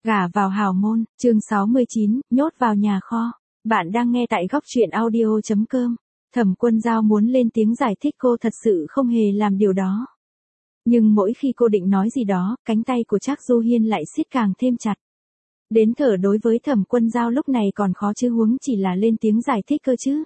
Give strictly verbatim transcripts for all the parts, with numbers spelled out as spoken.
Gả vào hào môn, chương sáu mươi chín, nhốt vào nhà kho. Bạn đang nghe tại góc truyện audio chấm com. Thẩm Quân Dao muốn lên tiếng giải thích cô thật sự không hề làm điều đó. Nhưng mỗi khi cô định nói gì đó, cánh tay của Trác Du Hiên lại siết càng thêm chặt. Đến thở đối với Thẩm Quân Dao lúc này còn khó chứ huống chỉ là lên tiếng giải thích cơ chứ.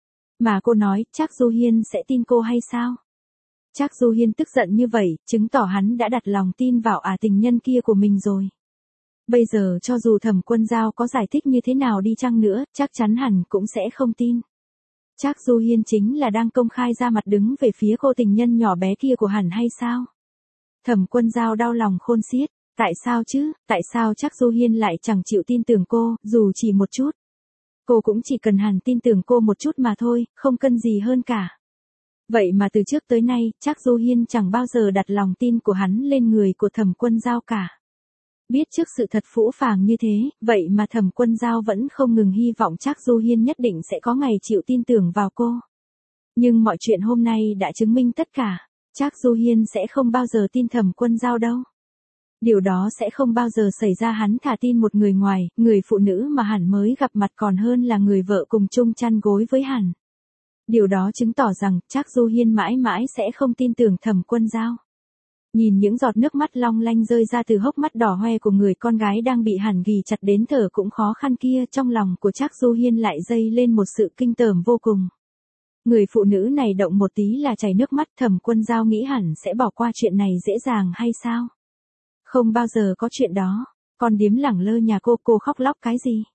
Mà cô nói, Trác Du Hiên sẽ tin cô hay sao? Trác Du Hiên tức giận như vậy, chứng tỏ hắn đã đặt lòng tin vào à tình nhân kia của mình rồi. Bây giờ cho dù Thẩm Quân Dao có giải thích như thế nào đi chăng nữa, chắc chắn hẳn cũng sẽ không tin. Trác Du Hiên chính là đang công khai ra mặt đứng về phía cô tình nhân nhỏ bé kia của hẳn hay sao? Thẩm Quân Dao đau lòng khôn xiết, tại sao chứ, tại sao Trác Du Hiên lại chẳng chịu tin tưởng cô, dù chỉ một chút. Cô cũng chỉ cần hẳn tin tưởng cô một chút mà thôi, không cần gì hơn cả. Vậy mà từ trước tới nay, Trác Du Hiên chẳng bao giờ đặt lòng tin của hắn lên người của Thẩm Quân Dao cả. Biết trước sự thật phũ phàng như thế, vậy mà Thẩm Quân Dao vẫn không ngừng hy vọng Trác Du Hiên nhất định sẽ có ngày chịu tin tưởng vào cô. Nhưng mọi chuyện hôm nay đã chứng minh tất cả, Trác Du Hiên sẽ không bao giờ tin Thẩm Quân Dao đâu. Điều đó sẽ không bao giờ xảy ra, hắn thà tin một người ngoài, người phụ nữ mà hẳn mới gặp mặt còn hơn là người vợ cùng chung chăn gối với hẳn. Điều đó chứng tỏ rằng Trác Du Hiên mãi mãi sẽ không tin tưởng Thẩm Quân Dao. Nhìn những giọt nước mắt long lanh rơi ra từ hốc mắt đỏ hoe của người con gái đang bị hẳn ghì chặt đến thở cũng khó khăn kia, trong lòng của Trác Du Hiên lại dâng lên một sự kinh tởm vô cùng. Người phụ nữ này động một tí là chảy nước mắt, Thẩm Quân Dao nghĩ hẳn sẽ bỏ qua chuyện này dễ dàng hay sao? Không bao giờ có chuyện đó, con điếm lẳng lơ nhà cô, cô khóc lóc cái gì?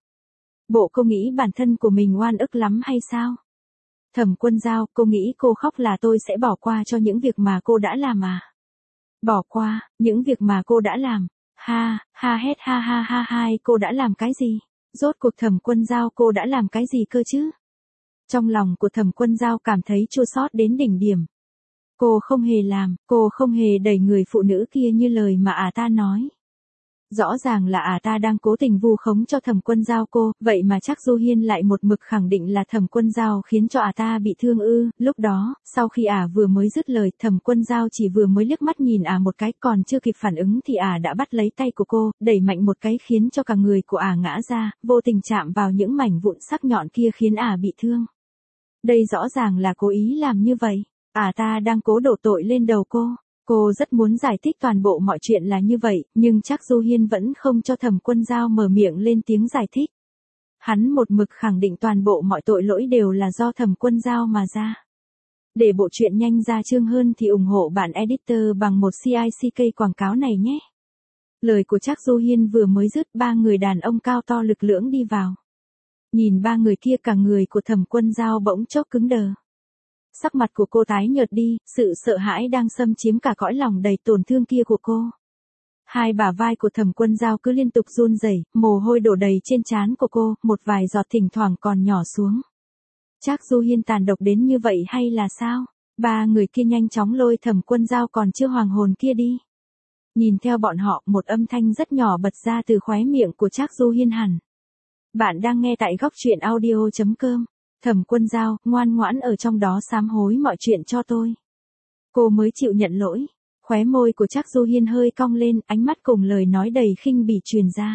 Bộ cô nghĩ bản thân của mình oan ức lắm hay sao? Thẩm Quân Dao, cô nghĩ cô khóc là tôi sẽ bỏ qua cho những việc mà cô đã làm à? Bỏ qua, những việc mà cô đã làm. Ha, ha hét ha ha ha hai, cô đã làm cái gì? Rốt cuộc Thẩm Quân Dao cô đã làm cái gì cơ chứ? Trong lòng của Thẩm Quân Dao cảm thấy chua xót đến đỉnh điểm. Cô không hề làm, cô không hề đẩy người phụ nữ kia như lời mà ả ta nói. Rõ ràng là ả ta đang cố tình vu khống cho Thẩm Quân Dao cô, vậy mà Trác Du Hiên lại một mực khẳng định là Thẩm Quân Dao khiến cho ả ta bị thương ư. Lúc đó, sau khi ả vừa mới dứt lời, Thẩm Quân Dao chỉ vừa mới liếc mắt nhìn ả một cái, còn chưa kịp phản ứng thì ả đã bắt lấy tay của cô, đẩy mạnh một cái khiến cho cả người của ả ngã ra, vô tình chạm vào những mảnh vụn sắc nhọn kia khiến ả bị thương. Đây rõ ràng là cố ý làm như vậy, ả ta đang cố đổ tội lên đầu cô. Cô rất muốn giải thích toàn bộ mọi chuyện là như vậy, nhưng Trác Du Hiên vẫn không cho Thẩm Quân Dao mở miệng lên tiếng giải thích. Hắn một mực khẳng định toàn bộ mọi tội lỗi đều là do Thẩm Quân Dao mà ra. Để bộ truyện nhanh ra chương hơn thì ủng hộ bạn editor bằng một xê i xê ca quảng cáo này nhé. Lời của Trác Du Hiên vừa mới dứt, ba người đàn ông cao to lực lưỡng đi vào. Nhìn ba người kia, cả người của Thẩm Quân Dao bỗng chốc cứng đờ. Sắc mặt của cô tái nhợt đi, sự sợ hãi đang xâm chiếm cả cõi lòng đầy tổn thương kia của cô. Hai bả vai của Thẩm Quân Dao cứ liên tục run rẩy, mồ hôi đổ đầy trên trán của cô, một vài giọt thỉnh thoảng còn nhỏ xuống. Trác Du Hiên tàn độc đến như vậy hay là sao? Ba người kia nhanh chóng lôi Thẩm Quân Dao còn chưa hoàng hồn kia đi. Nhìn theo bọn họ, một âm thanh rất nhỏ bật ra từ khóe miệng của Trác Du Hiên hẳn. Bạn đang nghe tại góc truyện audio chấm com. Thẩm Quân Dao, ngoan ngoãn ở trong đó sám hối mọi chuyện cho tôi. Cô mới chịu nhận lỗi. Khóe môi của Trác Du Hiên hơi cong lên, ánh mắt cùng lời nói đầy khinh bỉ truyền ra.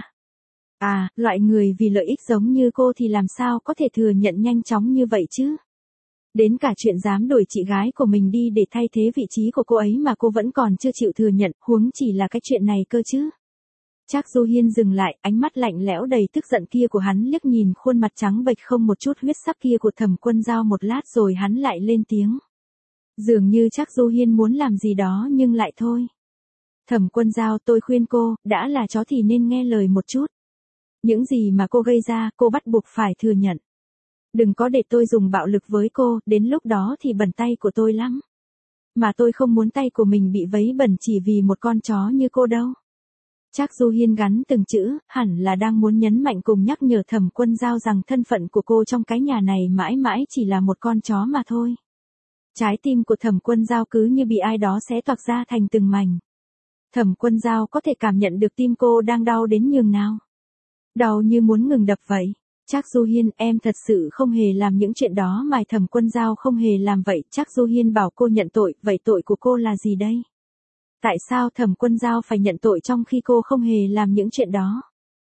À, loại người vì lợi ích giống như cô thì làm sao có thể thừa nhận nhanh chóng như vậy chứ? Đến cả chuyện dám đuổi chị gái của mình đi để thay thế vị trí của cô ấy mà cô vẫn còn chưa chịu thừa nhận, huống chỉ là cái chuyện này cơ chứ. Trác Du Hiên dừng lại, ánh mắt lạnh lẽo đầy tức giận kia của hắn liếc nhìn khuôn mặt trắng bệch không một chút huyết sắc kia của Thẩm Quân Dao một lát rồi hắn lại lên tiếng. Dường như Trác Du Hiên muốn làm gì đó nhưng lại thôi. Thẩm Quân Dao, tôi khuyên cô, đã là chó thì nên nghe lời một chút. Những gì mà cô gây ra, cô bắt buộc phải thừa nhận. Đừng có để tôi dùng bạo lực với cô, đến lúc đó thì bẩn tay của tôi lắm. Mà tôi không muốn tay của mình bị vấy bẩn chỉ vì một con chó như cô đâu. Trác Du Hiên gắn từng chữ, hẳn là đang muốn nhấn mạnh cùng nhắc nhở Thẩm Quân Dao rằng thân phận của cô trong cái nhà này mãi mãi chỉ là một con chó mà thôi. Trái tim của Thẩm Quân Dao cứ như bị ai đó xé toạc ra thành từng mảnh. Thẩm Quân Dao có thể cảm nhận được tim cô đang đau đến nhường nào. Đau như muốn ngừng đập vậy. Trác Du Hiên, em thật sự không hề làm những chuyện đó mà. Thẩm Quân Dao không hề làm vậy. Trác Du Hiên bảo cô nhận tội, vậy tội của cô là gì đây? Tại sao Thẩm Quân Dao phải nhận tội trong khi cô không hề làm những chuyện đó?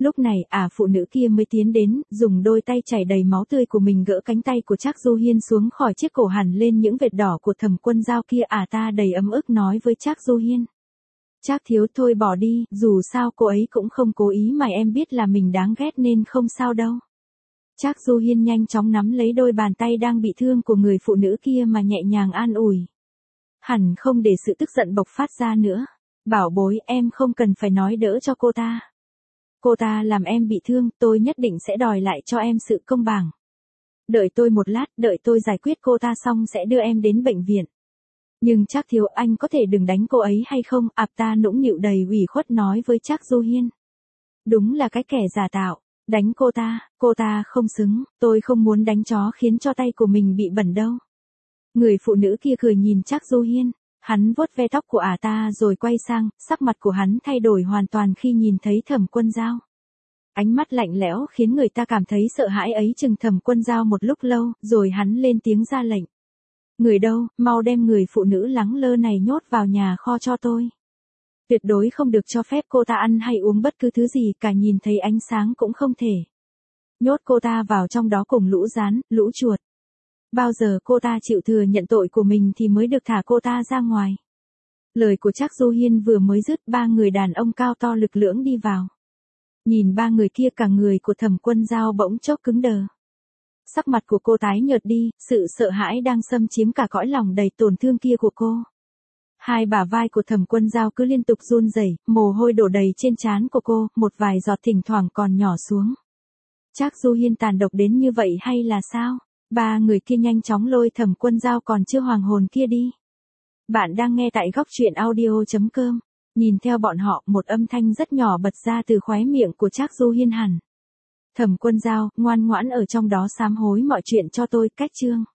Lúc này, à phụ nữ kia mới tiến đến, dùng đôi tay chảy đầy máu tươi của mình gỡ cánh tay của Trác Du Hiên xuống khỏi chiếc cổ hằn lên những vệt đỏ của Thẩm Quân Dao kia. À ta đầy ấm ức nói với Trác Du Hiên. Trác thiếu thôi bỏ đi, dù sao cô ấy cũng không cố ý mà em biết là mình đáng ghét nên không sao đâu. Trác Du Hiên nhanh chóng nắm lấy đôi bàn tay đang bị thương của người phụ nữ kia mà nhẹ nhàng an ủi. Hẳn không để sự tức giận bộc phát ra nữa. Bảo bối, em không cần phải nói đỡ cho cô ta. Cô ta làm em bị thương, tôi nhất định sẽ đòi lại cho em sự công bằng. Đợi tôi một lát, đợi tôi giải quyết cô ta xong sẽ đưa em đến bệnh viện. Nhưng Trác thiếu, anh có thể đừng đánh cô ấy hay không? Ảp ta nũng nịu đầy ủy khuất nói với Trác Du Hiên. Đúng là cái kẻ giả tạo. Đánh cô ta, cô ta không xứng, tôi không muốn đánh chó khiến cho tay của mình bị bẩn đâu. Người phụ nữ kia cười nhìn Trác Du Hiên, hắn vuốt ve tóc của ả ta rồi quay sang, sắc mặt của hắn thay đổi hoàn toàn khi nhìn thấy Thẩm Quân Dao. Ánh mắt lạnh lẽo khiến người ta cảm thấy sợ hãi ấy chừng Thẩm Quân Dao một lúc lâu, rồi hắn lên tiếng ra lệnh. Người đâu, mau đem người phụ nữ lắng lơ này nhốt vào nhà kho cho tôi. Tuyệt đối không được cho phép cô ta ăn hay uống bất cứ thứ gì cả, nhìn thấy ánh sáng cũng không thể. Nhốt cô ta vào trong đó cùng lũ rán, lũ chuột. Bao giờ cô ta chịu thừa nhận tội của mình thì mới được thả cô ta ra ngoài. Lời của Trác Du Hiên vừa mới dứt, ba người đàn ông cao to lực lưỡng đi vào. Nhìn ba người kia, cả người của Thẩm Quân Dao bỗng chốc cứng đờ. Sắc mặt của cô tái nhợt đi, sự sợ hãi đang xâm chiếm cả cõi lòng đầy tổn thương kia của cô. Hai bả vai của Thẩm Quân Dao cứ liên tục run rẩy, mồ hôi đổ đầy trên trán của cô, một vài giọt thỉnh thoảng còn nhỏ xuống. Trác Du Hiên tàn độc đến như vậy hay là sao? Ba người kia nhanh chóng lôi Thẩm Quân Dao còn chưa hoàng hồn kia đi. Bạn đang nghe tại góc truyện audio chấm com. Nhìn theo bọn họ, một âm thanh rất nhỏ bật ra từ khóe miệng của Trác Du Hiên hẳn. Thẩm Quân Dao, ngoan ngoãn ở trong đó sám hối mọi chuyện cho tôi, cách chương.